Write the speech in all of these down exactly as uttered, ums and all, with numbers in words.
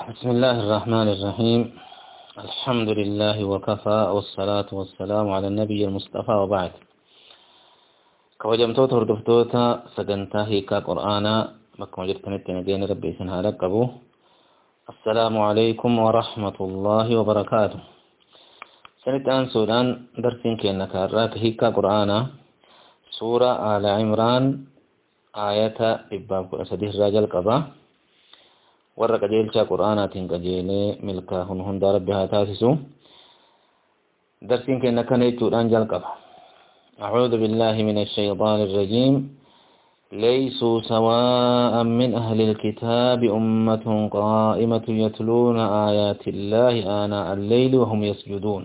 بسم الله الرحمن الرحيم. الحمد لله وكفى والصلاة والسلام على النبي المصطفى وبعد. كوجمتوت هردفتوتا سجنتا هيكا قرآنا مكما جرتنت نجين ربي سنها لقبو. السلام عليكم ورحمة الله وبركاته. سنة آن سودان درسين كينك الراك هيكا قرآنا سورة آل عمران آية إباب أسده الراجل قبا warra qajeelcha qur'aanaatiin qajeelee milkaa'uun hunda rabbi haa taasisu. darsiin keenya kana jechuudhaan jalqaba. a'uudhu billahi minash shaytaanir rajiim. laysuu sawaa'an min ahlil kitaabi ummatun qaa'imatun yatluuna aayaati llaahi aanaa'a al-layli wa hum yasjuduun.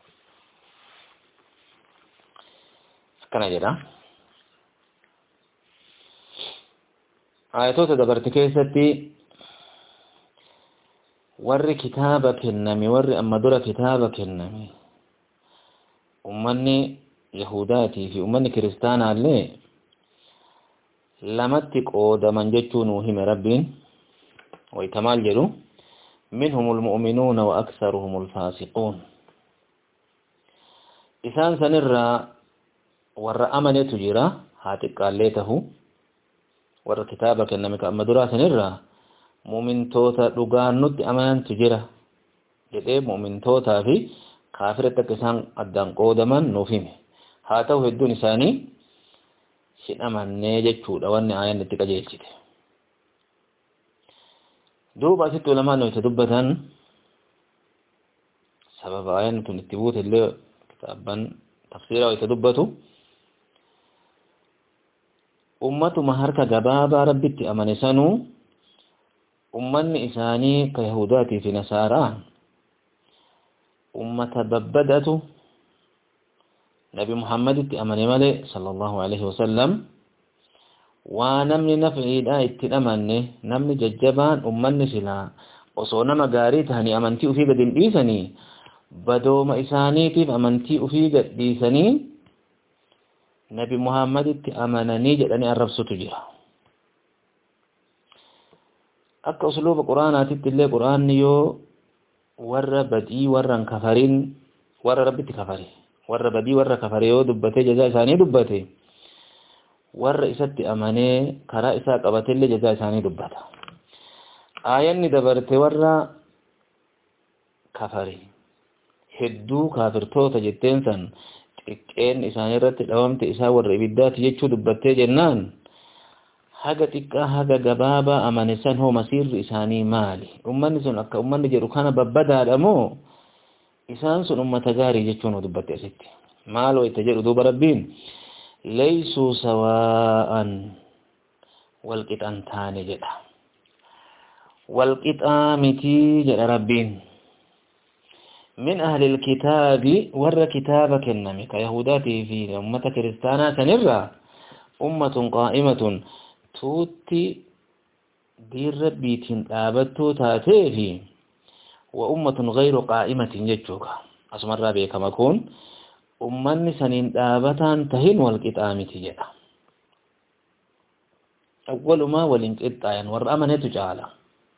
akkana jedha. aayatoota dabarte keessatti warri kitaaba kenname warri amma dura kitaaba kenname ummanni yahudaatii fi ummanni kiristaanaallee lamatti qoodaman jechuun uu hime rabbiin. wayta maal jedhu minhumul mu'minuuna wa aksaruhumul faasiquun. isaan sanirraa warra amanetu jira haa xiqqaallee tahu. warra kitaaba kenname ka amma duraa sanirraa mu'mintoota dhugaan nutti amanantu jira jedhee mu'mintootaa fi kaafiratti akka isaan addaan qoodaman nuuf hime. haa ta'u hedduun isaanii hin amannee jechuudha wanni aayaan itti qajeelchite. duuba asitti ulamaan nuti dubbatan sababa aayaan tun itti buute illee kitaabban tafsiira wayita dubbatu ummatuma harka gabaabaa rabbitti amane sanuu ummanni isaanii ka yahudaatii fi nasaaraa ummata babbadatu nabi muhammaditti amane malee sallallahu alaihi wasallam waa namni nafciidhaa itti amanne namni jajjabaan ummanni silaa osoo nama gaarii tahanii amantii ufii gad hin dhiisanii badooma isaaniitiif amantii ufii gad dhiisanii nabi muhammaditti amananii jedhanii arrabsutu jira. akka usluuba quraanaatitti illee quraanni yoo warra badii warra kafarin warra rabbitti kafare warra badii warra kafare yoo dubbate jazaa isaanii dubbate warra isatti amanee karaa isaa qabate illee jazaa isaanii dubbata. aayanni dabarte warra kafare hedduu kaafirtoota jetteen san xiqqeen isaanii irratti dhawamte isaa warra ibiddaati jechuu dubbattee jennaan haga xiqqaa haga gabaabaa amane san hoo masiirri isaanii maali? ummanni sun akka ummanni jedhu kana babbadaadha moo isaan sun ummata gaarii jechuun dubbatte asitti. maal wayta jedhu duuba rabbiin laysuu sawaa'an walqixan taane jedha. walqixaa mitii jedha rabbiin. min ahlil kitaabi warra kitaaba kenname ka yahudaatii fi ummata kiristaanaa sanirraa ummatun qaa'imatun tuutti diin rabbiitiin dhaabattuu taatee fi wa ummatun ghayru qaa'imatin jechuudha. asumarraa beekama kun ummanni saniin dhaabataan tahin wal qixaa miti jedha. awwalumaa waliin qixxaayan warra amanetu caala.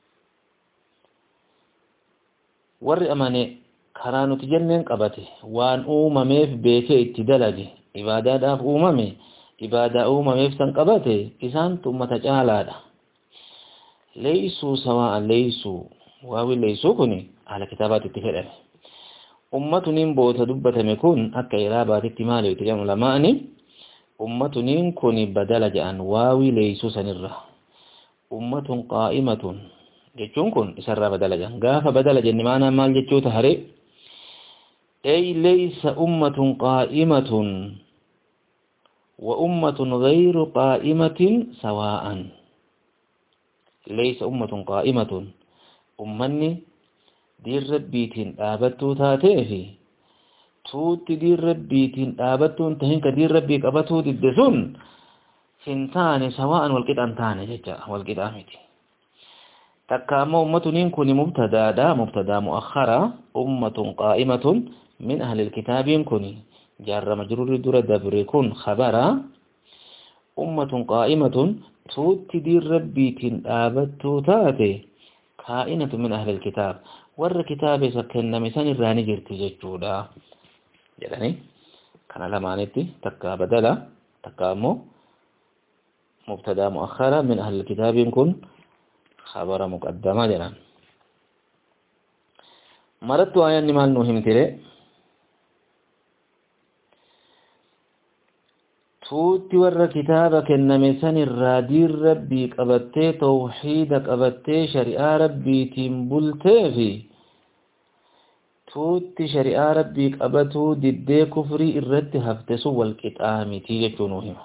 warri amane karaa nuti jenneen qabate waan uumameef beekee itti dalage ibaadaadhaaf uumame ibaadaa uumameef san qabate isaan ummata caalaadha. leeysuu sawaa'an leeysuu waawi leeysuu kuni haala kitaabaatti itti fedhame. ummatuniin boota dubbatame kun akka iraabaatitti maali itti jedhamu lamaani ummatuniin kuni badala jedhan waawi leeysuu sanirra. ummatun qaa'imatun jechuun kun isarraa badala jedhan. gaafa badala jenne maanaan maal jechuu tahare ay laysa ummatun qaa'imatun wa ummatun ghayru qaa'imatin sawaa'an. laysa ummatun qaa'imatun ummanni diin rabbiitiin dhaabattuu taatee fi tuutti diin rabbiitiin dhaabattuun tahin ka diin rabbii qabatuu didde sun hin taane sawaa'an walqixan taane jecha walqixaa miti. takka ammoo ummatuniin kuni mubtadaadha mubtadaa mu'akhara. ummatun qaa'imatun min ahlil kitaabiin kuni جار مجرور درة دبر كن خبرا أمة قائمة توت دير ربي تن آبت تاتي كائنة من أهل الكتاب ور كتاب سكن مثل الراني جرتي جتودا يعني كان لما نتي تكا بدلا تكا مو مبتدا مؤخرا من أهل الكتاب يكون خبر مقدمة جنا مرت آية نمال نهم تري توتي ور كتابك إنما سن الرادير ربي قبتي توحيدك قبتي شريعة ربي تنبلتي في توتي شريعة ربي قبتو ددي كفري الرد هفتسو والكتامي تيجي نوهم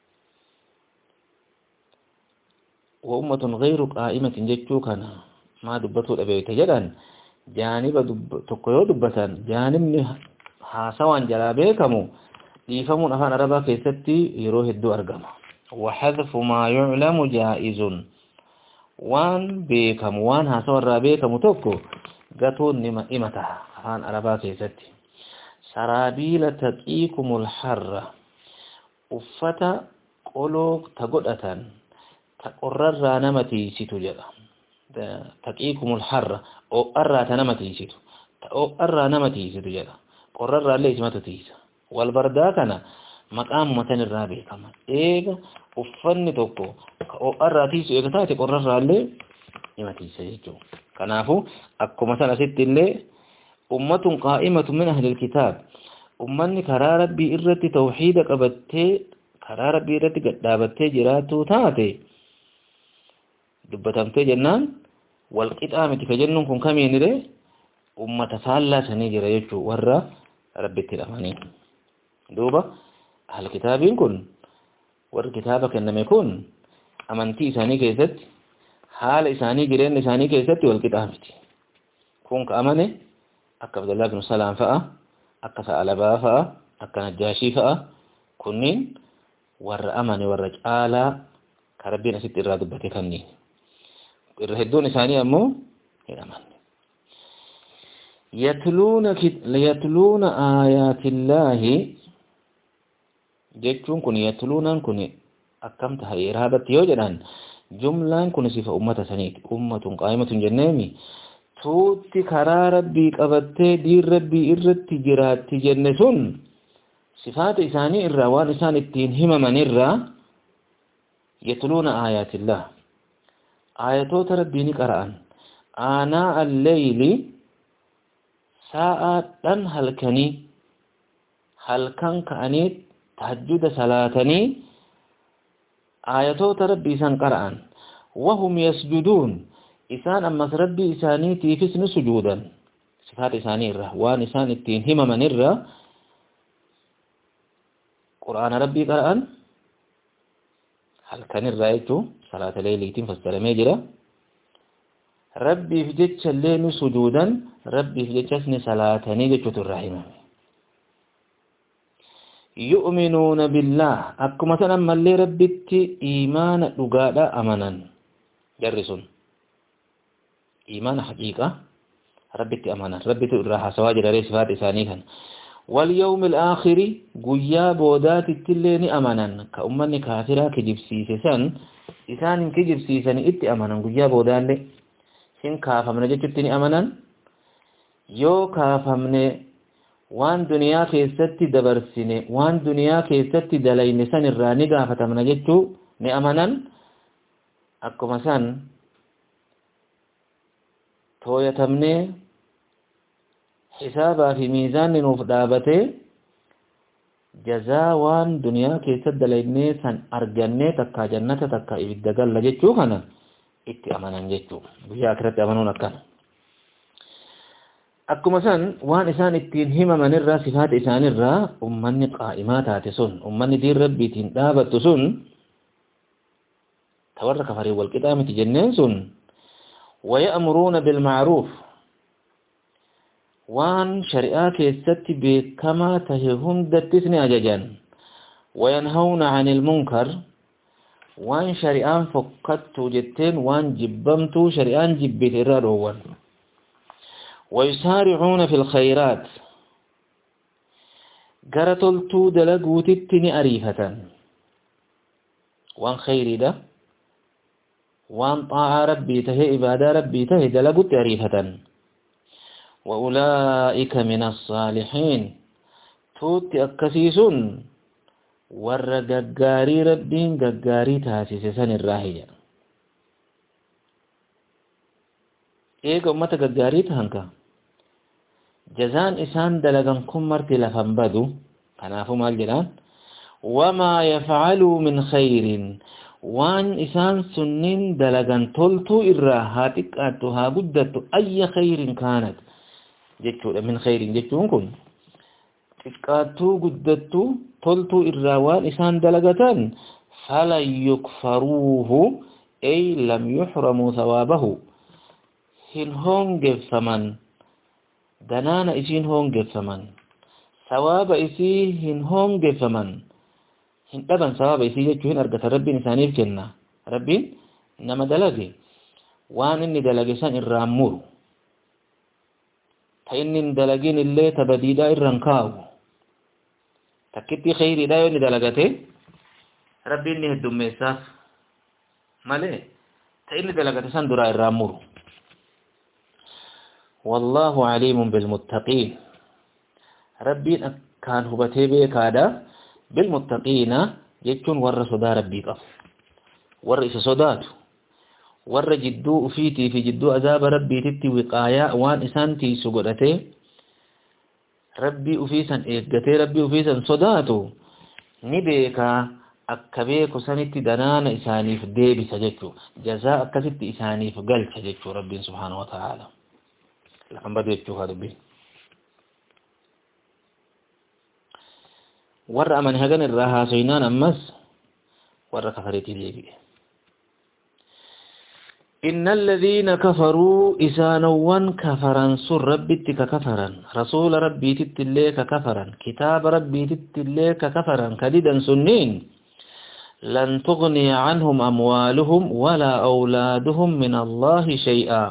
وأمة غير قائمة جتشو كان ما دبتو الأبيت جدًا جانب دب تقيو دبتان جانب حاسوان جلابيكمو يفهمون أفان عربا كيستي يروه الدو أرقام وحذف ما يعلم جائز وان بيكم وان حاسوان رابيكمو توكو قطون نما إمتها أفان عربا كيستي سرابيل تقيكم الحر أفتا قلوك تقدتان تقرر نمتي سيتو جدا تقيكم الحر أو أرى تنمتي سيتو أو أرى نمتي سيتو جدا قرر ليس ما تتيسا والبردا كان مقام متن الرابع كما إيجا أفن توكو أو أرى تيسو إيجا تاتي قرر لي نمتي سيتو كنافو أكو مثلا ست اللي أمة قائمة من أهل الكتاب أمني كرار بي إرتي توحيدك أبتي كرار بي إرتي قدابتي جراتو تاتي دبتمتي جنان والقطامة كجنن كن كمين دي أمة سالة سنيجر يجو ورى ربتي الأمانين دوبا أهل كتابين كن ور كتابك إنما يكون أمانتي إساني كيست حال إساني جرين إساني كيست والقطامة كون كأماني أكا عبد الله بن سلام فأه أكا سألبا فأه أكا نجاشي فأه كنين ور أماني ور رجالا كربين ست إرادة بتي كنين الرهدون ثانية أمو هنا يتلون يتلون آيات الله جتون كن يتلون كن أكمت هاي إرهابة يوجدان جملة كن صفة أمة سنيت أمة قائمة جنامي توتي كرا ربي قبتي دير ربي إرت جرات جنسون صفات إساني إرى وان إسان التين هم من إرى يتلون آيات الله آياتو ربيني قرآن آناء الليل ساعة هلكني هلكن كأني تهجد صلاتني آياتو ربي سان قرآن وهم يسجدون إسان أما ربي إساني تيفسن سجودا صفات إساني الره وان إسان التين هم من الره قرآن ربي قرآن هلكن الرأيتو صلاة ليلتين فاستلمي جرا ربي في جتش الليل سجودا ربي في جتشني صلاتني جتشت الرحمة يؤمنون بالله أكو مثلا من اللي ربي إيمان لقادا أمنا جرسون إيمان حقيقة ربي أمنا ربي الراحة سواجر رئيس فات إسانيها واليوم الآخر قيا بودات التلين أمنا كأمني كافرة كجبسيسسان إسان كجبسيسان إتي أمنا قيا بودان لي سن كافمنا جتتني أمنا يو كافمنا وان دنيا كيستي دبرسيني وان دنيا كيستي دلين سن الراني قافتمنا جتو ني أمنا أكو مسان تويتمني حسابا في ميزان نوف دابته جزا وان دنيا كيست دليني سن أرجنة تكا جنة تكا إبدقال لجتشو خانا إتي أمانا جتشو بيا أكرت أمانون أكان أكو مسان وان إسان اتين هما من الرا صفات إسان الرا أمني قائمات آتسون أمني دير ربي تندابت سن تورك فريق والكتامة جنين سن ويأمرون بالمعروف وان شريعة كيست بكما تههم دتسني أججان وينهون عن المنكر وان شريعة فقدت جتين وان جبمت شريعة جبت الرادوان ويسارعون في الخيرات قرطلتو دلقوت التني أريفة وان خيري ده وان طاع ربي تهي عبادة ربي تهي دلقوا تعريفة وأولئك من الصالحين توت أكسيسون ور غغاري ربين غغاري تاسيسن الراهية ايغ امت غغاري تهنكا جزان إسان دلغن كمرت لفنبدو كنافو مال جلان وما يفعلوا من خير وان إسان سنين دلغن تلتو إراهاتك أتوها قدت أي خير كانت جتشو من خير جتشو كن تكاتو قدتو تلتو إراوان إسان دلغتان فلا يكفروه أي لم يحرموا ثوابه هن هونج فمن دنانا إسين هونج فمن ثواب إسي هن هونج فمن هن طبعا ثواب إسي جتشو هن أرغت ربي نسانيف جنة ربي نما دلغي وان إني دلغي سان إرامور فإني دلغين اللي تبديدا إرانكاو تكتي خيري دا يوني دلغتي ربي إني هدوم ميساف مالي تإني دلغتي سان درا إرامور والله عليم بالمتقين ربي كان هبتي بيكادا بالمتقين يجون ور صدا ربي قف ور إسا صداتو ور جدو أفيتي في جدو عذاب ربي تتي وقايا وان إسانتي سقرتي ربي أفيسا إيقتي ربي أفيسا صداتو نبيكا أكبيكو سنتي دنان إساني في الديبي سجدتو جزاء أكسبت إساني في قلت سجدتو ربي سبحانه وتعالى لكن بدو يتشوها ربي ور أمن هغن الراها سينان أمس ور كفرتي ديبي إن الذين كفروا إسانوان كفرا سر ربي ككفرا رسول ربي تتليك كفرا كتاب ربي تتليك كفرا كديدا سنين لن تغني عنهم أموالهم ولا أولادهم من الله شيئا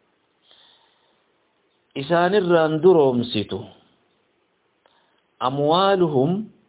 إسان الراندروم سيتو أموالهم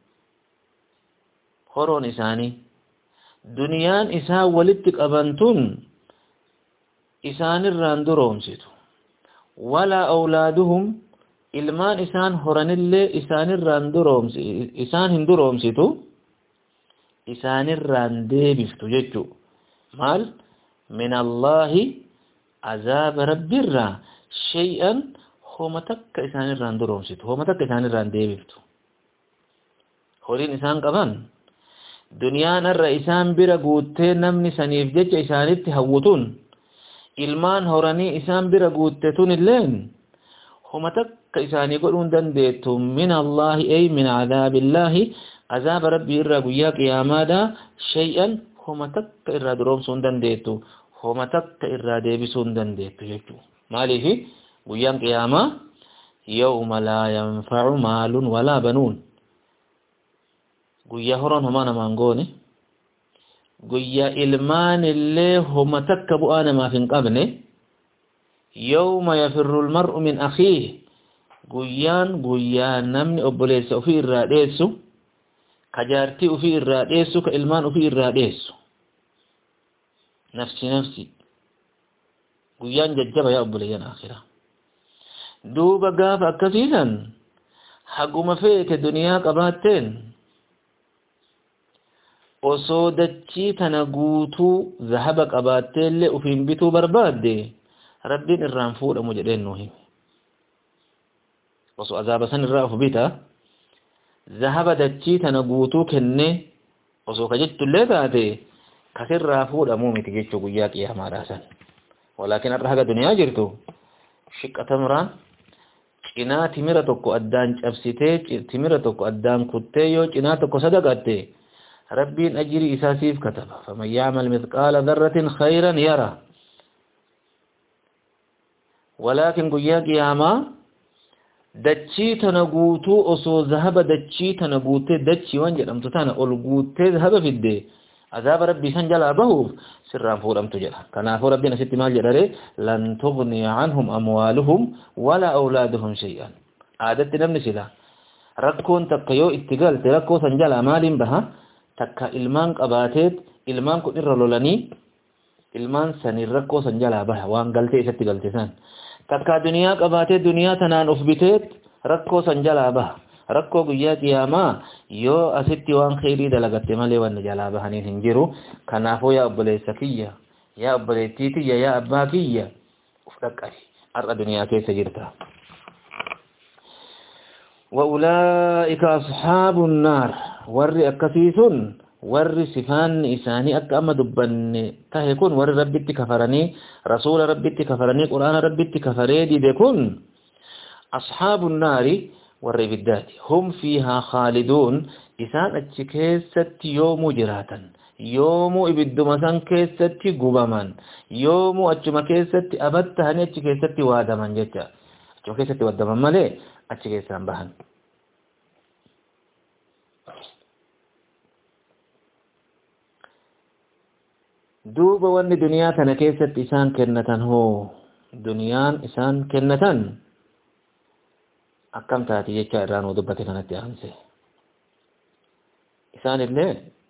هرون إساني دنيان إسا ولدتك أبنتون إسان الراندروم سيتو ولا أولادهم إلمان إسان هران اللي إسان الراندروم إسان هندروم سيتو إسان الراندي بفتو جيتو مال من الله عذاب رب الرا شيئا هما تك إسان الراندروم سيتو هما تك إسان الراندي بفتو هورين إسان قبان دنيان الرئيسان برا قوتين نمني سنيف جيج إسانيت هوتون ilmaan horanii isaan bira guuttetun illeen homa takka isaanii godhuun dandeettu min Allahi ay min cadaabillahi azaaba rabbii irraa guyyaa qiyaamaadha shay'an homa takka irraa duroomsuu hin dandeettu homa takka irraa deebisuu hin dandeettu jechuu maaliifi guyyaan qiyaamaa yawma laa yanfacu maalun walaa banuun guyyaa horoon homaa namaan goone guyyaa ilmaan illee homa takka bu'aa namaaf hin qabne yawma yafirru almar'u min akhiihi guyyaan guyyaa namni obboleessa ofii irraa dheessu ka jaartii ofii irraa dheessu ka ilmaan ofii irraa dheessu nafsi nafsi guyyaan jajjaba yaa obboleeyyan akhiraa duuba gaafa akkasiisan haguma feete duniyaa qabaatteen osoo dachii tana guutuu zahaba qabaatteellee ufiin bituu barbaadde rabbiin irraan fuudhamu jedheen nuu hime osoo azaaba san irraa of bita zahaba dachii tana guutuu kenne osoo ka jettullee taate kasirraa fuudhamuu miti jechuu guyyaa qiyaamaadhaa san walaakin har'a haga duniyaa jirtu shiqqatamraa cinaa timira tokko addaan cabsitee timira tokko addaan kuttee yoo cinaa tokko sadaqatte ربين أجري إساسيف كتب فمن يعمل مثقال ذرة خيرا يرى ولكن قيا قياما دتشي تنقوتو أصو ذهب دتشي تنقوتي دتشي وانجل أمتتانا ألقوتي ذهب في الدي عذاب ربي سنجل أبهوف سران فور أمتجل كان أفور ربنا ست مال جراري لن تغني عنهم أموالهم ولا أولادهم شيئا عادت نمني سلا ركون تقيو اتقال تركو سنجل أمال بها takka ilmaan qabaateet ilmaan kun irra lolanii ilmaan sanii rakkoo san jalaa baha waan galtee isatti galte san takka duniyaa qabaatee duniyaa tanaan of biteet rakkoo san jalaa baha rakkoo guyyaa qiyaamaa yoo asitti waan khairii dalagatte malee waan jalaa bahaniin hin jiru kanaafuu yaa obboleessa kiyya yaa obboleettii tiyya yaa abbaa kiyya uf dhaqqabi har'a duniyaa keessa jirta وأولئك أصحاب النار ور أكسيسون ور سفان إساني أكا أما دبن تهيكون ور ربي كفرني رسول ربي كفرني قرآن ربي كفريدي ديكون أصحاب النار ور بالذات هم فيها خالدون إسان أتشكيست يوم جراتا يوم إبدو مسان كيست قبامان يوم أتشما كيست أبتهني أتشكيست وادمان جتا أتشما كيست وادمان مالي أتشكيست بهن دوبا واني دنيا تنكيست إسان كنتن هو دنيان إسان كنتن أكم تاتي يجا إران ودبتي كانت يانسي إسان اللي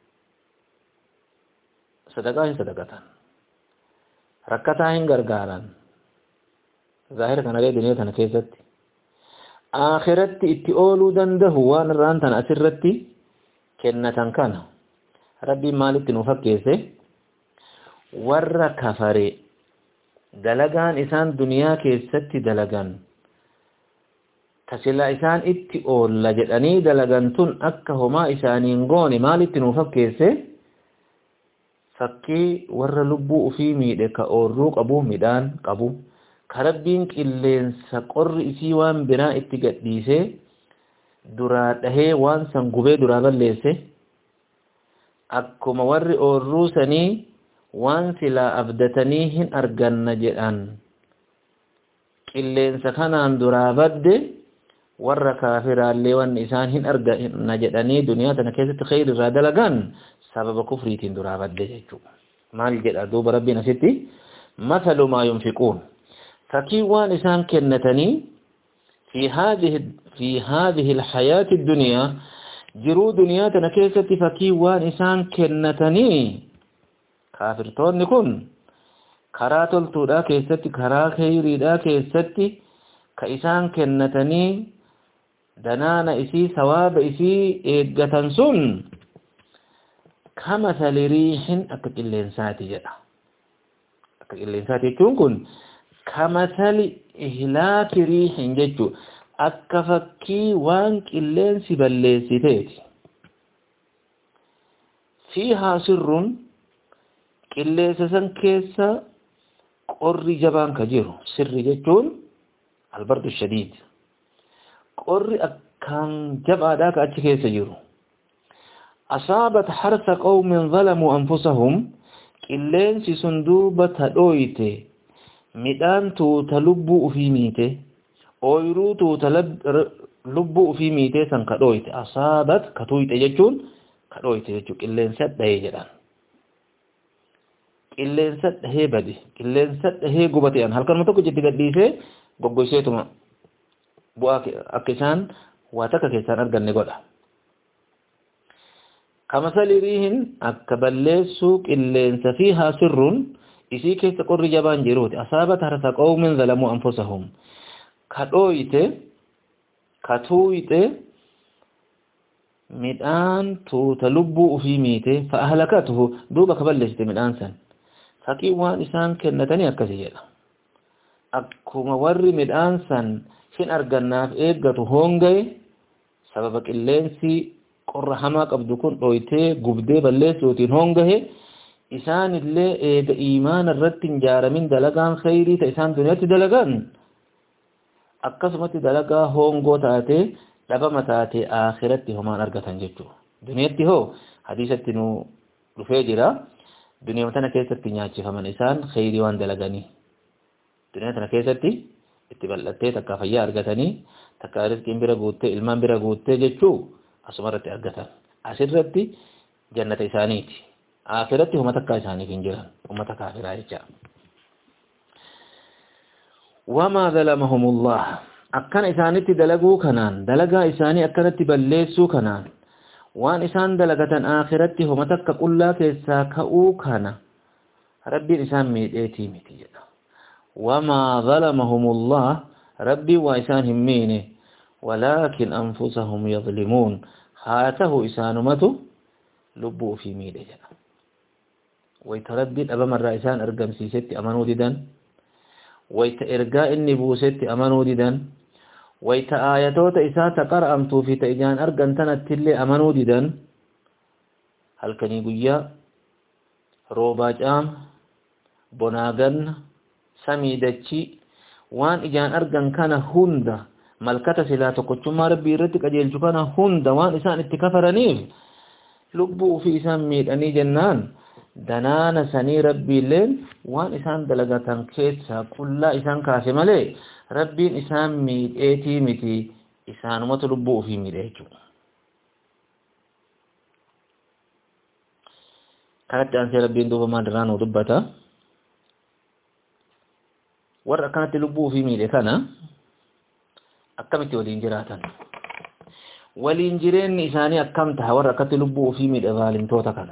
صدقاهن صدقتن ركتاهن غرغاران ظاهر كان لي دنيا تنكيست آخرت اتئولو دنده وان ران تن أسرتي كنتن كان ربي مالك نفكيسي warra kafare dalagaan isaan duniyaa keessatti dalagan tasila isaan itti oolla jedhanii dalagan tun akka homaa isaaniin goone maalitti nuuf fakkeesse fakkii warra lubbuu ufii miidhe ka oorruu qabu midhaan qabu ka rabbiin qilleensa qorri isii waan biraa itti gadhiise duraa dhahee waan san gubee duraa balleesse akkuma warri oorruu sanii waan silaa abdatanii hin arganna jedhan qilleensa kanaan duraa badde warra kaafiraallee waan isaan hin arganna jedhanii duniyaa tana keessatti khayr irraa dalagan sababa kufriitiin duraa badde jechuudha maal jedha duuba rabbiin asitti mathalu maa yunfiquun fakkii waan isaan kennatanii fi haadhihi fi haadhihi alhayaati addunyaa jiruu duniyaa tana keessatti fakkii waan isaan kennatanii kaafirtoonni kun karaa toltuudhaa keessatti karaa khayriidhaa keessatti ka isaan kennatanii danaana isii sawaaba isii eeggatan sun kamathali riihin akka qilleensaati jedha akka qilleensaati jechuun kun kamathali ihlaaki riihin jechuu akka fakkii waan qilleensi balleessiteeti fiihaa sirrun qilleensa san keessa qorri jabaan ka jiru sirri jechuun albardu shadiid qorri akkaan jabaadhaa ka achi keessa jiru asaabat harsa qawmin zalamuu anfusahum qilleensi sun duuba ta dhooyte midhaan tuuta lubbuu ufii miite ooyruu tuuta lubbuu ufii miite san ka dhooyte asaabat ka tuuyte jechuun ka dhooyte jechuu qilleensa dhahee jedhan qilleensa dhahee bade qilleensa dhahee gubate an halkanuma tokko jetti gadhiisee goggoyseetuma bu'aa akka isaan waa takka keessaan arganne godha kamathali riihin akka balleessuu qilleensa fiihaa sirrun isii keessa qorri jabaan jiruuti asaabat harsa qawmin zalamuu anfusahum ka dhooyte ka tuuyte midhaan tuuta lubbuu ufii miite fa ahlakatuhu duuba ka balleessite midhaan san fakkii waan isaan kennatanii akkasii jedha akkuma warri midhaan san hin argannaaf eeggatu hongaye sababa qilleensi qorra hamaa qabdu kun dhooytee gubdee balleessuutiin hongahe isaan illee eega iimaana irratti hin jaaramin dalagaan khayrii ta isaan duniyaatti dalagan akkasumatti dalagaa hongoo taate dhabama taate akhiratti homaan argatan jechuudha duniyaatti hoo hadiisatti nu dhufee jira duniyaa tana keessatti nyaachifaman isaan khayrii waan dalaganii duniyaa tana keessatti itti bal'attee takka fayyaa argatanii takka rizqiin bira guuttee ilmaan bira guuttee jechuu asumarratti argatan asirratti jannata isaaniiti akhiratti homa takka isaaniif hin jiran ummata kaafiraa jecha wama zalamahumullah akkana isaanitti dalaguu kanaan dalagaa isaanii akkanatti balleessuu kanaan waan isaan dalagatan akhiratti homa takka qullaa keessaa ka'uu kana ربي إسان ميدئتي متي وما ظلمهم الله ربي وإسان همينه ولكن أنفسهم يظلمون هاته إسان متو لبوا في ميدئ ويتردد أبا مرة إسان أرقم سيست أمنوا ددن ويتإرقاء النبوست أمنوا ددن ويتآياتوت إسان تقرأمتو في تإجان أرقم تنتلي أمنوا ددن هل كان يقول روباج آم بناغن سميدتشي وان إجان أرقم كان هند ملكة سلا تقوشما ربي رتك أجيل كان هند وان إسان اتكفرنيف لبوا في إسان ميد أني جنان دنانا سني ربي لين وان إسان دلغتان كيتسا كل إسان كاسمالي ربي إسان ميد إيتي ميتي إسان مطلبوا في ميد إيجو كانت أنسي ربي دوبا ما درانو دبتا ورأ كانت لبوا في ميد كان أكمت والإنجراتا والإنجرين إساني أكمتها ورأ كانت لبوا في ميد أظالم توتا كان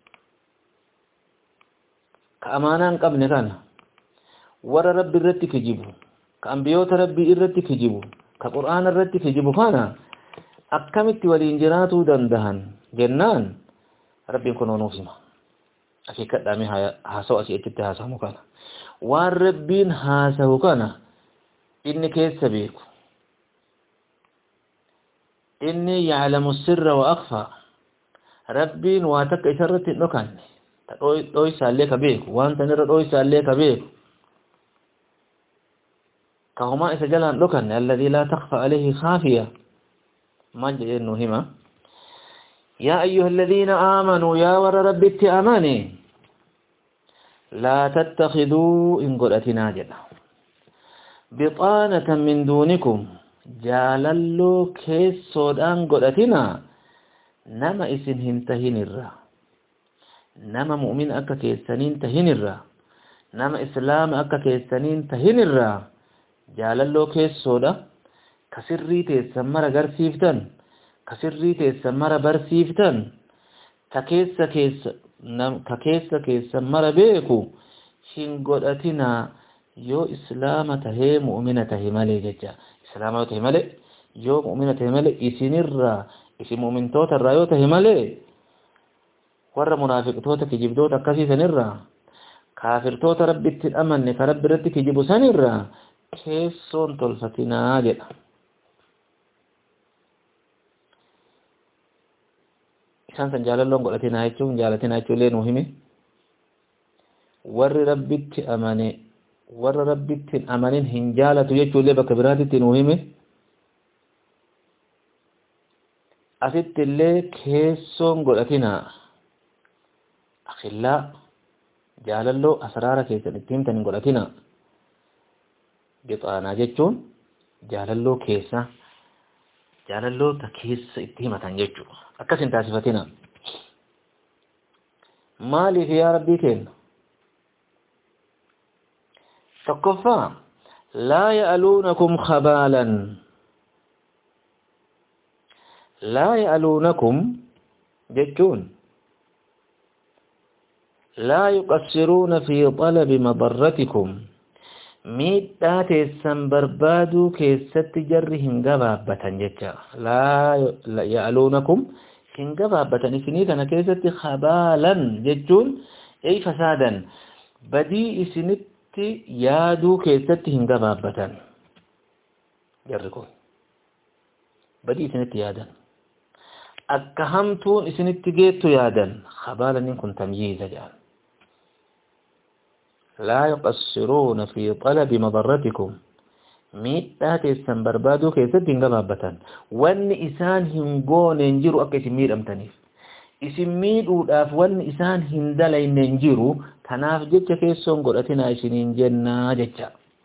كأمانان قبل كان ورا ربي الرتي كجيبه كأنبيوت ربي الرتي كجيبه كقرآن الرتي كجيبه كان أكمت والإنجرات دندهن جنان ربي يكون نوفيما أكي كدامي هاسو أسي اتتها سامو كان والربين هاسو كان إني كيس سبيك إني يعلم السر وأخفى ربين واتك إسرت نكان دوي سالي كبيك وانت نرى دوي سالي كبيك كهما إسجلان لكن الذي لا تخفى عليه خافية ما جاء هما يا أيها الذين آمنوا يا ور ربي اتأماني لا تتخذوا إن قلتنا جدا بطانة من دونكم جاللو كيس سودان قلتنا نما إسن هنتهين الرّ nama mu'min akka keessaniin tahinirra nama islaama akka keessaniin tahinirra jaalalloo keessoodha kasirrii teessan mara garsiiftan kasirrii teessan mara barsiiftan ta keessa keessa ta keessa keessan mara beeku hin godhatina yoo islaama tahee mu'mina tahe malee jecha islaama tahe malee yoo mu'mina tahe malee isinirra isin mu'mintoota irraa yoo tahe malee warra munaafiqtoota kijibdoota akkasii sanirraa kaafirtoota rabbitti amanne ka rabbi irratti kijibu sanirraa keessoon tolfatinaa jedha isaan san jaalalloon godhatinaa jechuun jaalatinaa jechuullee nuu hime warri rabbitti amane warra rabbitti amanin hin jaalatu jechuullee bakka biraatitti nuu hime asitti illee keessoon godhatinaa أخلاء جاللو أسرار كيسا نتيم تنين قلتنا بطانا جيجون جاللو كيسا جاللو تكيس اتهمة تنجيجو أكسن تاسفتنا مالي في يا ربي كين تقفا لا يألونكم خبالا لا يألونكم جيجون لا يقصرون في طلب مضرتكم ميدات السنبربادو كيست جرهم غبابة جتا لا يعلونكم هن غبابة إسنيتنا كيست خبالا جتون أي فسادا بدي إسنت يادو كيست هن غبابة جركم بدي إسنت يادا أكهمتون إسنت جيتو يادا خبالا إنكم تمييز جان لا يقصرون في طلب مضرتكم ميتات السنبربادو كيست هنغبابة وان إسان هنغون ينجروا أكا اسمير أمتنيف اسمير أولاف وان إسان هندلين ينجروا تناف جتش كيسون قرأتنا إسنين جنة جتش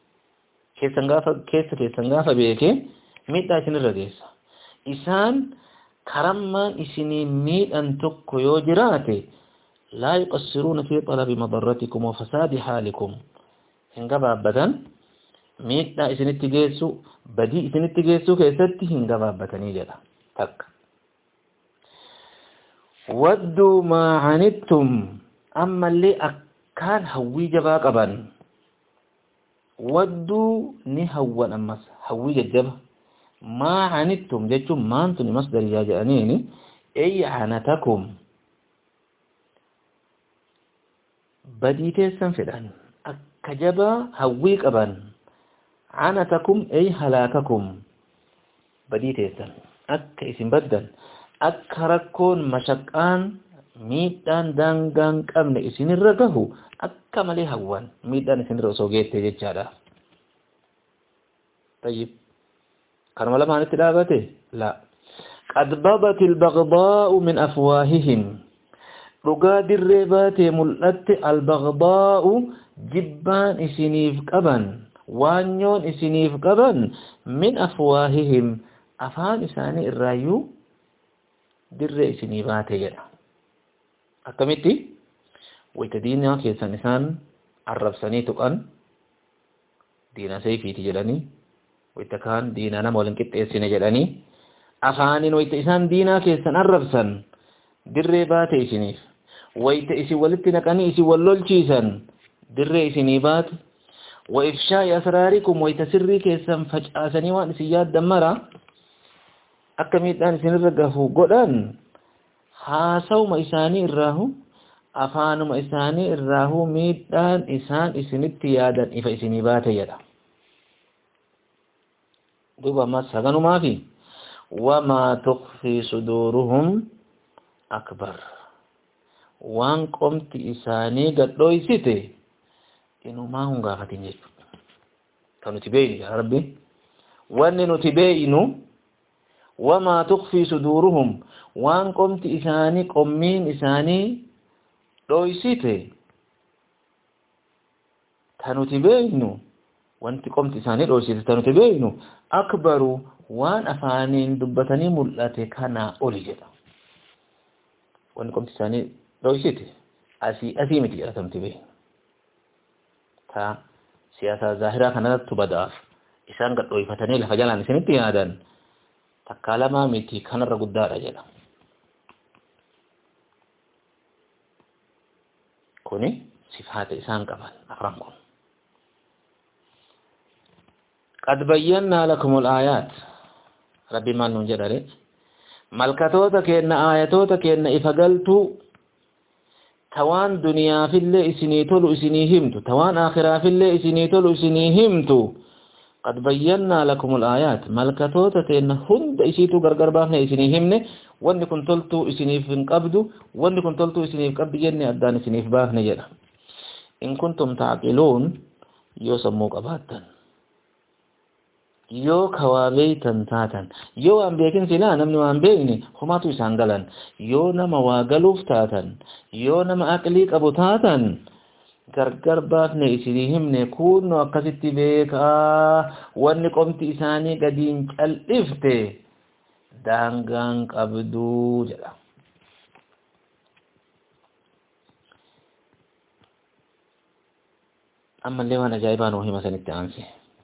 كيسا كيسنغافة بيكي ميتات نرغيس إسان كرمان إسنين ميت أن تقو يوجراتي لا يقصرون في طلب مضرتكم وفساد حالكم هنغبا أبدا ميتنا إسن اتجيسو بدي إسن اتجيسو كيستي هنغبا أبدا نيجدا تك ودوا ما عنتم أما اللي أكان هوي جبا قبان ودو نهوان أمس هوي جبا ما عنتم جتم ما أنتم مصدر ياجأنيني أي عنتكم بديتيسن فلان أكجبا هوي قبان عنتكم أي هلاككم بديتيسن أك اسم بدل أكركون مشقان ميدان دانغان قمن اسن الرقه أكمل هوان ميدان اسن رسوغيت تججالا طيب كان ولا معنى تلابته لا قد بضت البغضاء من أفواههم رقاد الربات ملت البغضاء جبان اسنيف قبن وانيون اسنيف قبن من أفواههم أفان إساني الرايو در اسنيفات يلا أكمتي ويتدينا كيسان إسان عرب سنيتك أن دينا سيفي تجلني ويتكان دينا نمولن كت إسن جلني أفان ويت إسان دينا كيسان عرب سن در بات اسنيف ويت إسي ولتنا كاني إسي ولول چيسان در اسنيفات وإفشاء أسراركم ويتسري كيسان فجأسني وان سياد دمرا أكميتان سنرقفو قدان هاسو ما إساني الراهو أفانو ما إساني الراهو ميدان إسان إسنتي يادان إفا إسني باتا يدا دوبا ما سغنو ما في وما تخفي صدورهم أكبر وان قمت إساني قد لوي سيتي إنو ما هم غافتين جيب كانوا تبيني يا ربي واننو تبينو وما تخفي صدورهم وان قمت إساني قمين إساني رويسيتي تانو تبينو وانت قمت إساني رويسيتي تانو تبينو أكبر وان أفانين دبتني ملأتي كان أولي جدا وان قمت إساني رويسيتي أسي أسيمتي أتم تبين تا سياسة ظاهرة كانت تبدأ إسان قد رويفتني لفجالان سنتي هذا takkalama miti kanarra guddaadha jedha kuni sifaata isaan qaban afran kun qad bayyana lakum al-ayat rabbi man nun jedhare malkatoota kenna ayatoota kenna ifagaltu tawaan duniyaa fille isinii tolu isinii himtu tawaan akhiraa fille isinii tolu isinii himtu قد بينا لكم الآيات ملكتوتا تين هند إسيتو غرغر بافنا إسيني همني واني كنتلتو إسيني فين قبدو واني كنتلتو إسيني قبد جني أدان إسيني فبافنا جدا إن كنتم تعقلون يو سموك أباتا يو كوابيتا تاتا يو أنبيكين سلا نمنو أنبيني خماتو إسانغلان يو نما واغلوف تاتا يو نما أقليك أبو تاتا gargar baafne isinii himne kunno akkasitti beekaa wanni qomti isaanii gadiin cal'ifte daangaan qabduu jedha ammallee waan ajaa'ibaa nuu hima sanitti aanse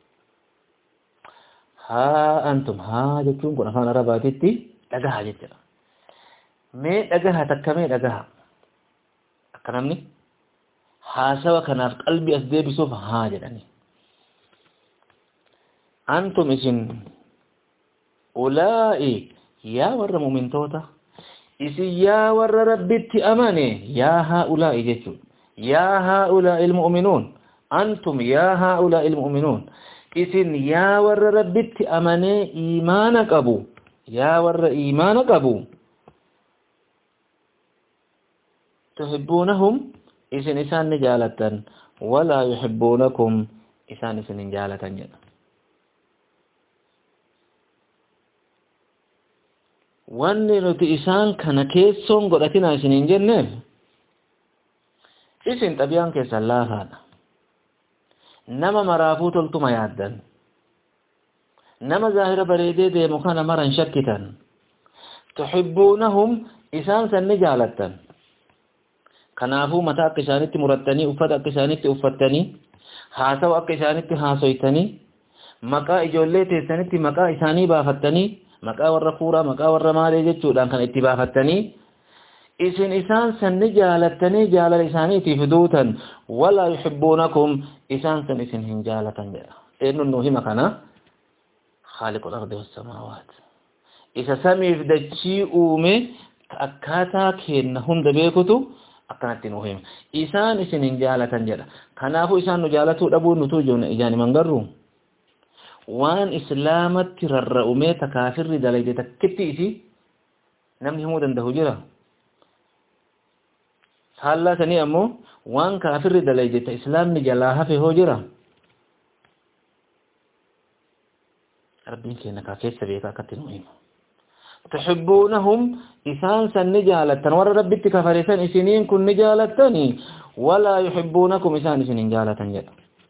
haa antum haa jechuun kun afaan arabaatitti dhagaha jechuudha mee dhagaha takka mee dhagaha akka namni haasawa kanaaf qalbii as deebisuuf haa jedhani antum isin ulaa'i yaa warra mu'mintoota isin yaa warra rabbitti amane yaa haa ulaa'i jechuun yaa haa ulaa'i ilmu'minuun antum yaa haa ulaa'i ilmu'minuun isin yaa warra rabbitti amane iimaana qabu yaa warra iimaana qabu tuhibbuunahum إذن إسان نجالة ولا يحبونكم إسان إسان نجالة جدا واني نتي إسان كان كيسون قدتنا إسان نجنب إسان تبيان كيس الله هذا نما مرافو تلتما يادن نما ظاهر بريدي دي مكان مرن شكتا تحبونهم إسان سن نجالة kanaafuu mataa akka isaanitti murattanii uffata akka isaanitti uffattanii haasawa akka isaanitti haasoytanii maqaa ijoollee teessanitti maqaa isaanii baafattanii maqaa warra fuuraa maqaa warra maalee jechuudhaan kan itti baafattanii إسن إسان سن جالتني جال لسانيتي فدوتا ولا يحبونكم إسان سن إسن هنجالة جالا إنه النوهم كان خالق الأرض والسماوات إذا سمي فدتشي أومي أكاتا كين هند بيكتو أكنت نوهم إسان إسن هنجالة جالا كنافو إسان نجالتو أبو نتوجون إجاني منقروا وان إسلامت تررؤمي تكافر دليل تكتي إسي نمني همو دنده جرا حالا سني أمو وان كافر دليل إسلام نجلاها في هجرا ربين كينا كافيس سبيكا كتنوهم تحبونهم إسان سن نجالة ور ربي تكفرسان إسنين كن نجالتني ولا يحبونكم إسان إسنين جالة جدا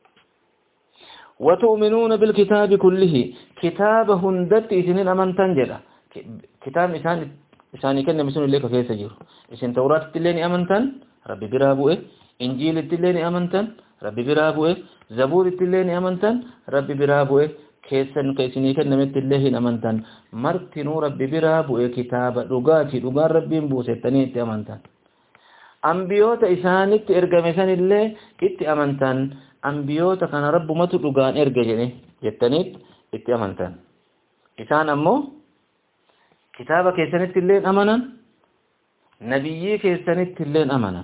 وتؤمنون بالكتاب كله كتاب هندت إسنين أمن تنجلا كتاب إسان إساني كنا مسنون لك كيف سجر إسن توراة تلين أمنتن ربي برابوه إنجيل تلين أمنتن ربي برابوه زبور تلين أمنتن ربي برابوه كيسن كيسني كنا متلين أمنتن مرتنو ربي برابوه كتاب رغاتي رغار ربي بوستني أمنتن أنبيوت إسانت إرقمسان الله إت أمنتن أنبيوت كان رب متو رغان إرقجني جتنيت إت أمنتن إسان أمو كتابة كيسانت اللين أمنا نبيي كيسانت اللين أمنا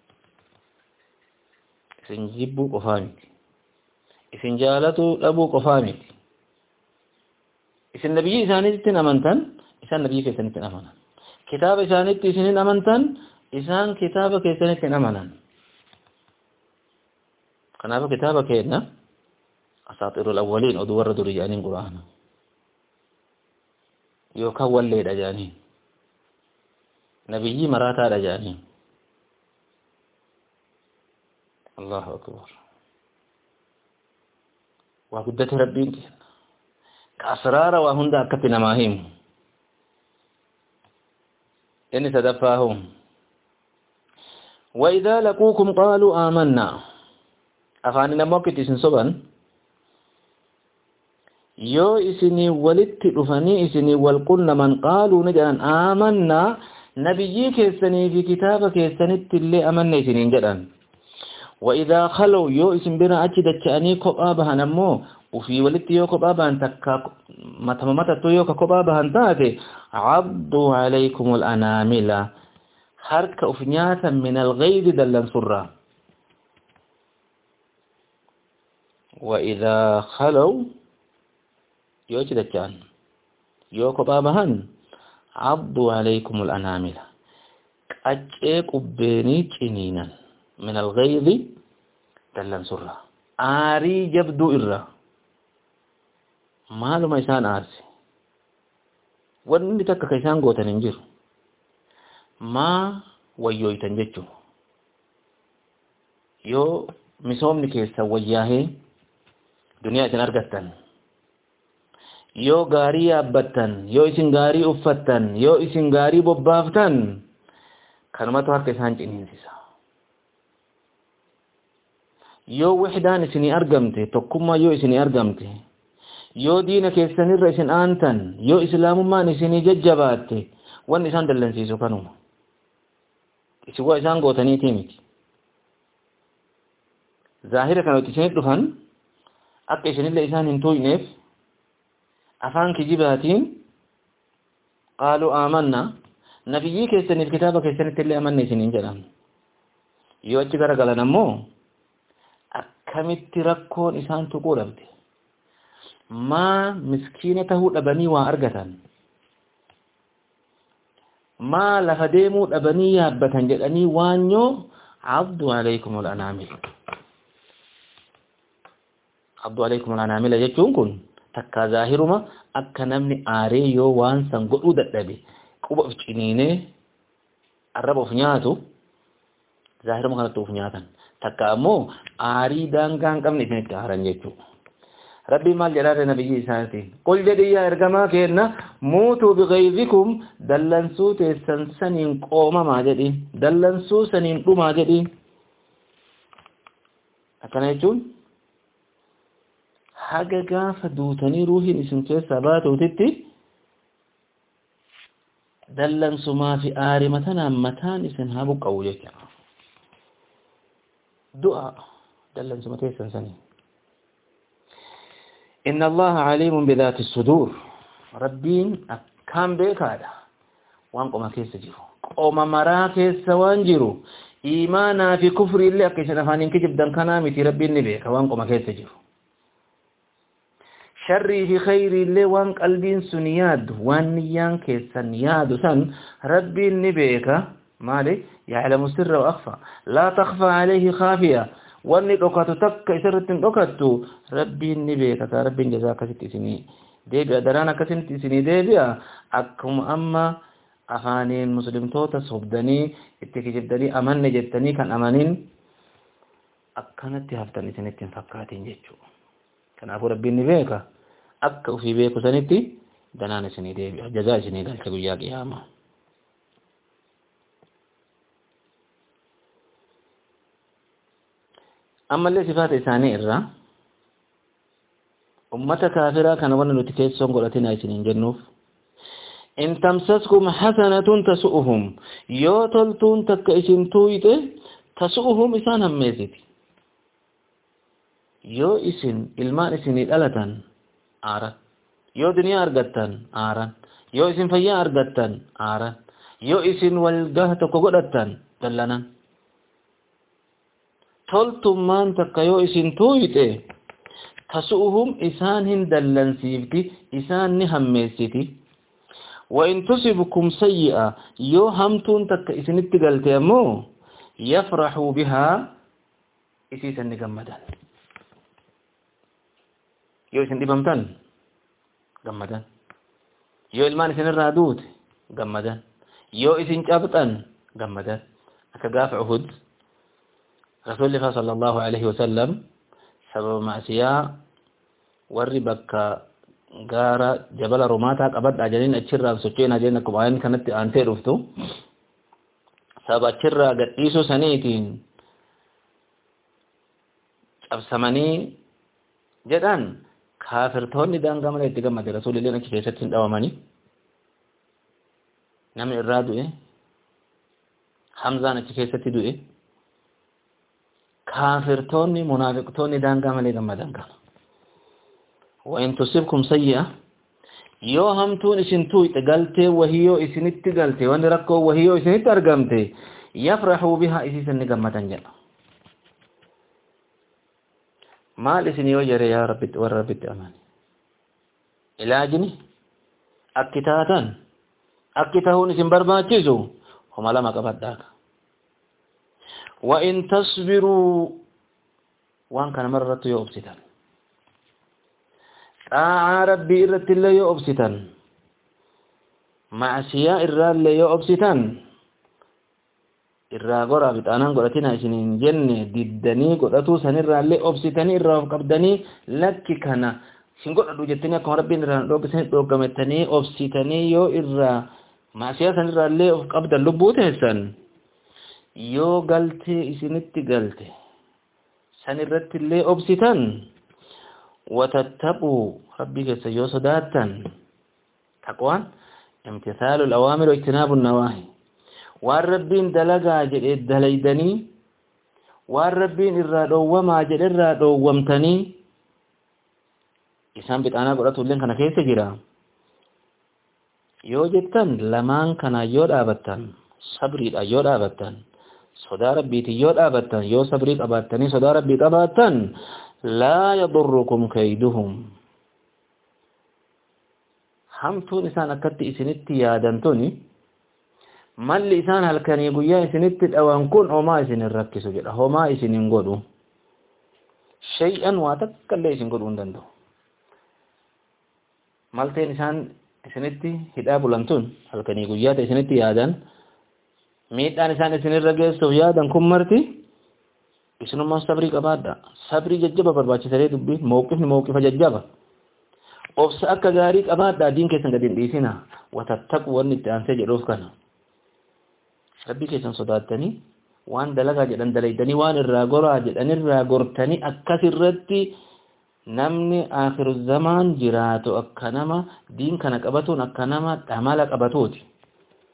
إسن جيبو قفامت إسن جالتو أبو قفامت إسن نبيي إسانت أمنتن إسان نبيي كيسانت أمنا كتابة إسانت إسنين أمنتن إسان كتابة كيسانت أمنا كنابة كتابة كينا أساطير الأولين أدوار دريانين قرآن yookaan walleedha jedhanii nabiyyi maraataadha jedhanii Allahu akbar waa guddate rabbiin kenna ka asraara waa hunda akkatti namaa himu inni sadaffaahu وإذا لقوكم قالوا آمنا أفاني نموكت إسن صبا yoo isinii walitti dhufanii isinii wal qunnaman qaaluu ni jedhan aamannaa nabiyyii keessanii fi kitaaba keessanitti illee amanna isiniin jedhan وإذا خلوا yoo isin bira achi dacha'anii kophaa bahan ammoo ufii walitti yoo kophaa bahan takka matama matattu yoo ka kophaa bahan taate عضوا عليكم الأنامل harka uf nyaatan min alghaydi dallan surraa وإذا خلوا yoo ci dachaan yoo kophaa bahan عضوا عليكم الأنامل qaccee qubbeenii ciniinan من الغيظ دلن سرة آري جبدو إرّا معلومة إسان آرسي وني تكا كيسان قوتا ننجر ما ويو يتنججو يو مسوم نكيسا وياهي دنيا تنرغتن يو غاري أبتن يو إسن غاري أفتن يو إسن غاري ببافتن كلماتو هر كيسان جنين سيسا yoo wixdaan isinii argamte tokkummaa yoo isinii argamte yoo diina keessanirra isin aantan yoo islaamummaan isinii jajjabaatte wanni isaan dallansiisu kanuma isin waa isaan gootaniitii miti zaahira kanatti isinit dhufan akka isinillee isaan hin tuyneef afaan kijibaatiin qaaluu aamanna nabiyyii keessaniif kitaaba keessanitti illee amanna isiniin jedhan yoo achi garagalan ammoo akkamitti rakkoon isaan tuquu dhabde maa miskiina tahuu dhabanii waa argatan maa lafa deemuu dhabanii yaabbatan jedhanii waanyoo abdu alaykum al-anaamil abdu alaykum al-anaamil jechuun kun takka zaahiruma akka namni aaree yoo waan san godhuu dadhabe quba of ciniinee arraba of nyaatu zaahiruma kanatti of nyaatan takka ammoo aarii daangaan qabne isinitti haaran jechuudha. Rabbi maal jedhaa nabiyyi isaatiin qul jedhi yaa ergamaa keenna muutuu bighayzikum dallansuu teessan saniin qoomamaa jedhi dallansuu saniin dhumaa jedhi akkana jechuun haga gaafa duutanii ruuhiin isin keessaa baatuutitti دلن سما في آري متنا متان إسنها بقوجك دعاء دلن سما تيسن سني إن الله عليم بذات الصدور ربين أكام بيك هذا وانكم كيس جيرو قوم مرا كيس وانجرو إيمانا في كفر اللي أكيشنا فانين كجب دان كنامي تي ربين نبيك وانكم كيس جيرو شري في خير اللي وان قلبين سنياد وان نيان كيسا نياد سن ربي نبيك مالي يعلم السر وأخفى لا تخفى عليه خافية وان نقاط تك سرت نقاط ربي نبيك تا ربي جزاك ست سني ديبي أدرانا كسنت سني ديبي أكم أما أخانين مسلم توتا صبدني اتكي جبدني أمان جبتني كان أمانين أكانت هفتني سنتين فكاتين جيتشو كان أبو ربي نبيك akka ufii beeku sanitti danaan isinii deebi'a jazaa isinii galcha guyyaa qiyaamaa ammallee sifaata isaanii irraa ummata kaafiraa kana wanna nuti keessoon godhatinaa isiniin jennuuf in tamsaskum hasanatun tasu'uhum yoo toltuun takka isin tuuyite tasu'uhum isaan hammeessiti yoo isin ilmaan isinii dhalatan aaran yoo duniyaa argattan aaran yoo isin fayyaa argattan aaran yoo isin walgaha tokko godhattan dallanan toltummaan takka yoo isin tuuyite tasu'uhum isaan hin dallansiifti isaan ni hammeessiti wa in tusibkum sayyi'a yoo hamtuun takka isinitti galte ammoo yafrahu bihaa isiisan ni gammadan yoo isin dhibamtan gammadan yoo ilmaan isin irraa duute gammadan yoo isin cabxan gammadan akka gaafa uhud rasuulli sallallahu alaihi wasallam sababa maasiyaa warri bakka gaara jabala rumaataa qabadhaa jedhanii achirraa socho'inaa jedhan akkuma ayan kanatti aantee dhuftu sababa achirraa gadhiisuu saniitiin cabsamanii jedhan kaafirtoonni daangaa malee itti gammade rasuulilleen achi keessatti hin dhawamanii namni irraa du'e hamzaan achi keessatti du'e kaafirtoonni munaafiqtoonni daangaa malee gammadan kana wa in tusibkum sayyi'a yoo hamtuun isin tuuyte galtee wahiyyoo isinitti galte wanni rakkoo wahiyyoo isinitti argamte yafrahu bihaa isiisan ni gammadan jedha maal isin yoo jere yaa rabbitti warra rabbitti amani ilaajini akki taatan akki tahuun isin barbaachisu homa lama qabadhaaka wa in tasbiruu waan kana marratti yoo obsitan xaa'aa rabbii irratti illee yoo obsitan maasiyaa irraallee yoo obsitan irraa goraa bixaanaan godhatina isiniin jenne diddanii godhatuu sanirraallee obsitanii irraa of qabdanii lakki kana sin godhadhu jettanii akkuma rabbiin irraa dhooggisanii dhooggamettanii obsitanii yoo irraa maasiyaa sanirraallee of qabdan lubbuu teessan yoo galtee isinitti galte sanirratti illee obsitan watattaquu rabbii keessa yoo sodaattan taqwaan imtisaalu al-awaamir wa ijtinaabu an-nawaahi waan rabbiin dalagaa jedhe dalaydanii waan rabbiin irraa dhoowwamaa jedhe irraa dhoowwamtanii isaan bixaanaa godhatulleen kana keessa jira yoo jettan lamaan kana yoo dhaabattan sabriidha yoo dhaabattan sodaa rabbiitiin yoo dhaabattan yoo sabrii qabaattanii sodaa rabbii qabaattan laa yadurrukum kayduhum hamtuun isaan akkatti isinitti yaadantuni malli isaan halkanii guyyaa isinitti dhawan kun homaa isinin rakkisu jedha homaa isinin godhu shay'an waa takkallee isin godhuu hin danda'u malteen isaan isinitti hidhaa bulantun halkanii guyyaata isinitti yaadan miidhaan isaan isinirra geessuuf yaadan kun marti isinummaan sabrii qabaadha sabrii jajjaba barbaachisaree dubbii mawqifni mawqifa jajjaba obsa akka gaarii qabaadha diin keessan gadi hin dhiisina watattaqu wanni itti aansee jedhuuf kana rabbii keessan sodaattanii waan dalagaa jedhan dalaydanii waan irraa goraa jedhan irraa gortanii akkas irratti namni akhiru zamaan jiraatu akka nama diin kana qabatuun akka nama dhamala qabatuuti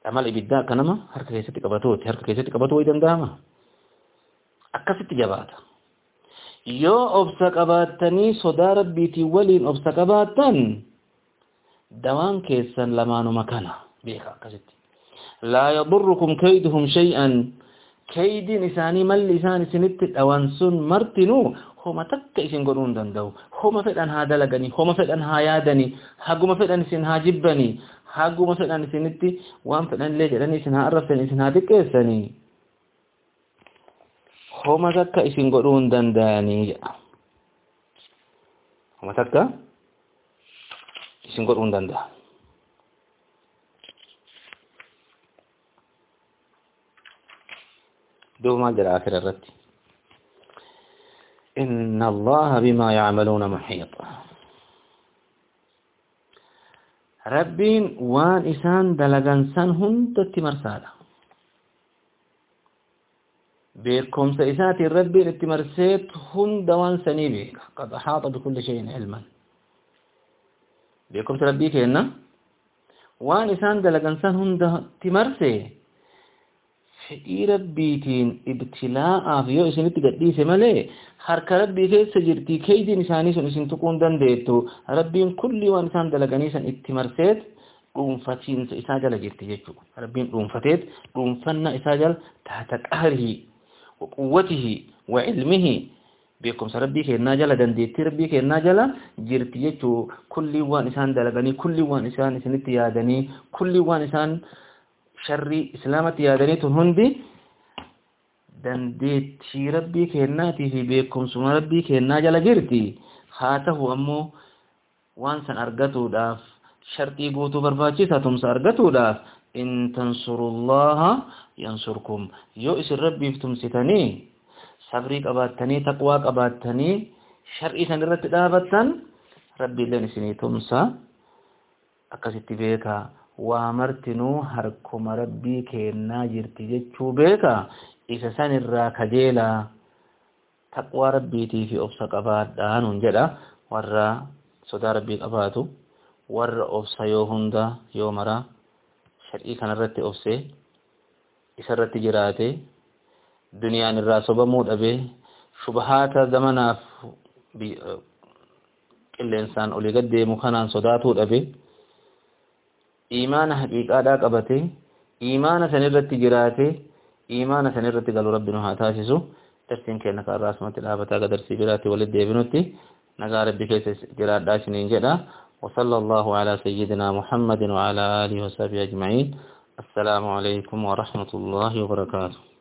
amal ibiddaa kanama harka keessatti qabatooti harka keessatti qabatoo way danda'ama akkasitti jabaata yoo obsa qabaatanii sodaa rabbiitiin waliin obsa qabaatan dawaan keessan lamaanuma kana beeka akkasitti laa yadurrukum kayduhum shay'an kaydin isaanii malli isaan isinitti dhawan sun martinuu homa takka isin godhuu hin danda'u homa fedhan haa dalaganii homa fedhan haa yaadanii haguma fedhan isin haa jibbanii haguma fedhan isinitti waan fedhan illee jedhanii isin haa arrabsanii isin haa xiqqeessanii homa takka isin godhuu hin danda'anii jedha homa takka isin godhuu hin danda'a دوما جل آخر الرد إن الله بما يعملون محيط ربين وان إسان دلغان سن هند التمرسالة بيكم سيسات الربين التمرسيت هند وان سنيبك قد أحاط بكل شيء علما بيكم سربيك هنا وان إسان دلغان سن هند التمرسي fedhii rabbiitiin ibtilaa'aaf yoo isinitti gadhiise malee harka rabbii keessa jirtii kaydiin isaanii sun isin tuquu hin dandeettu rabbiin kulli waan isaan dalaganii san itti marseet dhuunfatiinsa isaa jala jirti jechuudha rabbiin dhuunfateet dhuunfanna isaa jala taata qahrihi wa quwwatihi wa ilmihi beekumsa rabbii kennaa jala dandeettii rabbii kennaa jala jirti jechuu kulli waan isaan dalaganii kulli waan isaan isinitti yaadanii kulli waan isaan sharri islaamati yaadanii tun hundi dandeettii rabbii kennaatii fi beekumsuma rabbii kennaa jala jirti haa ta'u ammoo waan san argatuudhaaf shartii guutuu barbaachisa tumsa argatuudhaaf in tansurullaha yansurkum yoo isin rabbiif tumsitanii sabrii qabaattanii taqwaa qabaattanii shar'ii san irratti dhaabattan rabbiilleen isinii tumsa akkasitti beekaa waa martinuu harkuma rabbii kennaa jirti jechuu beeka isa san irraa kajeelaa taqwaa rabbiitii fi obsa qabaadhaa nuun jedha warra sodaa rabbii qabaatu warra obsa yoo hunda yoo mara shar'ii kanarratti obse isarratti jiraate duniyaan irraa sobamuu dhabe shubahaata zamanaaf qilleensaan olii gad deemu kanaan sodaatuu dhabe إيمان حقيقة دا قبته إيمان سنرت جراته إيمان سنرت قالوا ربنا هاتاسسو ترسين كأنك الرأس متلابتا قدر سيبراتي ولد ديبنوتي نقار بكيس جرات داشنين جدا وصلى الله على سيدنا محمد وعلى آله وصحبه أجمعين السلام عليكم ورحمة الله وبركاته